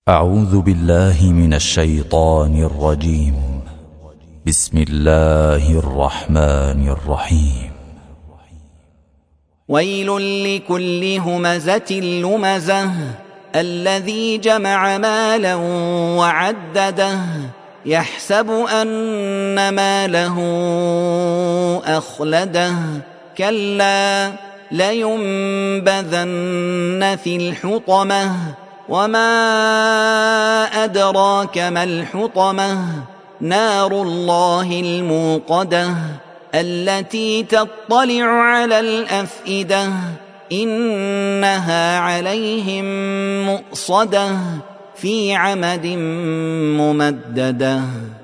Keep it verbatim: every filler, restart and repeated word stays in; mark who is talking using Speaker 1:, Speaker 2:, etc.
Speaker 1: أعوذ بالله من الشيطان الرجيم. بسم الله الرحمن الرحيم.
Speaker 2: ويل لكل همزة لمزة الذي جمع مالا وعدده يحسب أن ماله أخلده كلا لينبذن في الحطمة وما أدراك ما الحطمة نار الله الموقدة التي تطلع على الأفئدة إنها عليهم مؤصدة في عمد ممددة.